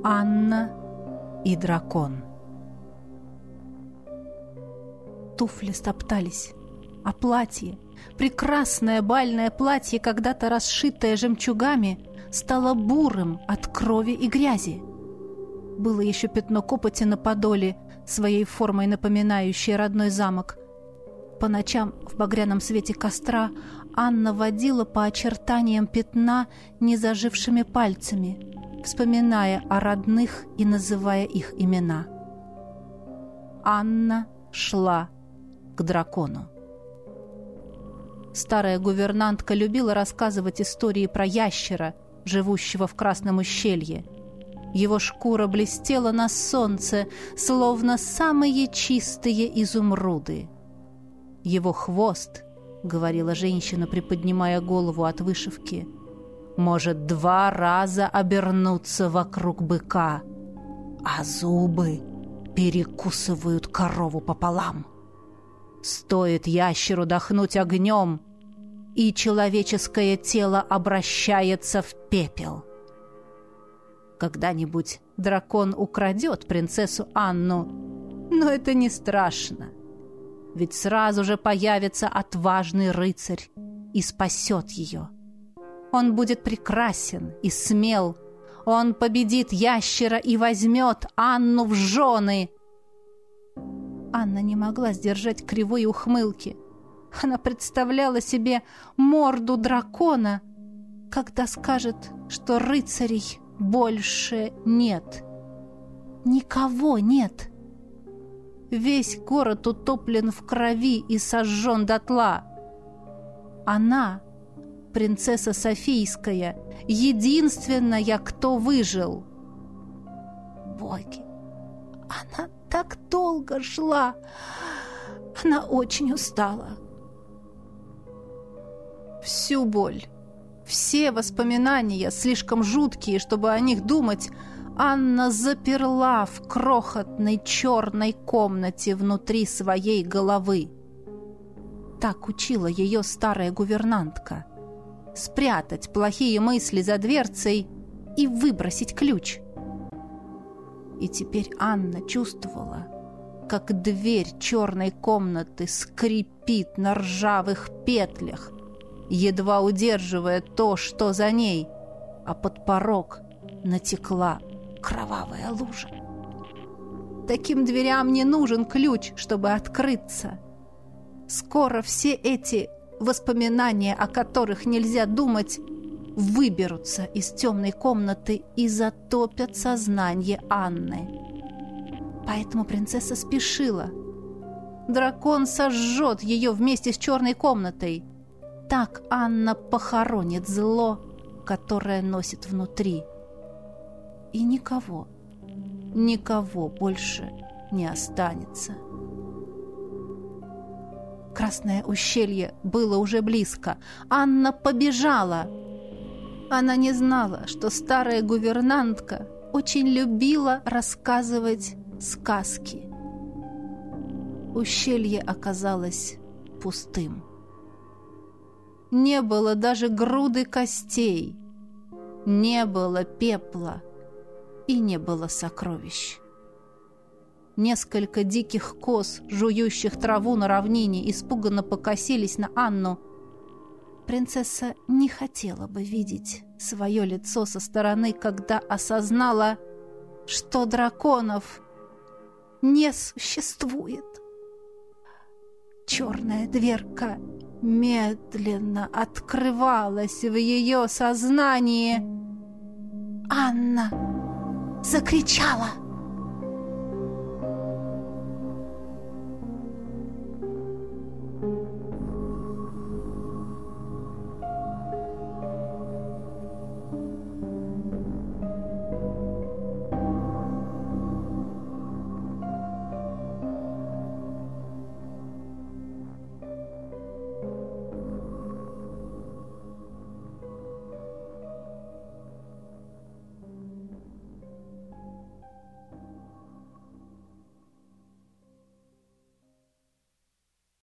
Анна и дракон. Туфли стоптались, а платье, прекрасное бальное платье, когда-то расшитое жемчугами, стало бурым от крови и грязи. Было еще пятно копоти на подоле, своей формой напоминающее родной замок. По ночам в багряном свете костра Анна водила по очертаниям пятна незажившими пальцами, вспоминая о родных и называя их имена. Анна шла к дракону. Старая гувернантка любила рассказывать истории про ящера, живущего в Красном ущелье. Его шкура блестела на солнце, словно самые чистые изумруды. Его хвост, говорила женщина, приподнимая голову от вышивки, может 2 раза обернуться вокруг быка, а зубы перекусывают корову пополам. Стоит ящеру дохнуть огнем, и человеческое тело обращается в пепел. Когда-нибудь дракон украдет принцессу Анну, но это не страшно, ведь сразу же появится отважный рыцарь и спасет ее. Он будет прекрасен и смел, он победит ящера и возьмет Анну в жены. Анна не могла сдержать кривой ухмылки. Она представляла себе морду дракона, когда скажет, что рыцарей больше нет. Никого нет. Весь город утоплен в крови и сожжен дотла. Она, принцесса Софийская, единственная, кто выжил. Боги, она так долго шла. Она очень устала. Всю боль, все воспоминания, слишком жуткие, чтобы о них думать, Анна заперла в крохотной черной комнате внутри своей головы. Так учила ее старая гувернантка. Спрятать плохие мысли за дверцей и выбросить ключ. И теперь Анна чувствовала, как дверь черной комнаты скрипит на ржавых петлях, едва удерживая то, что за ней, а под порог натекла кровавая лужа. Таким дверям не нужен ключ, чтобы открыться. Скоро все эти воспоминания, о которых нельзя думать, выберутся из темной комнаты и затопят сознание Анны. Поэтому принцесса спешила. Дракон сожжет ее вместе с черной комнатой. Так Анна похоронит зло, которое носит внутри. И никого больше не останется. Красное ущелье было уже близко. Анна побежала. Она не знала, что старая гувернантка очень любила рассказывать сказки. Ущелье оказалось пустым. Не было даже груды костей, не было пепла и не было сокровищ. Несколько диких коз, жующих траву на равнине, испуганно покосились на Анну. Принцесса не хотела бы видеть свое лицо со стороны, когда осознала, что драконов не существует. Черная дверка медленно открывалась в ее сознании. Анна закричала.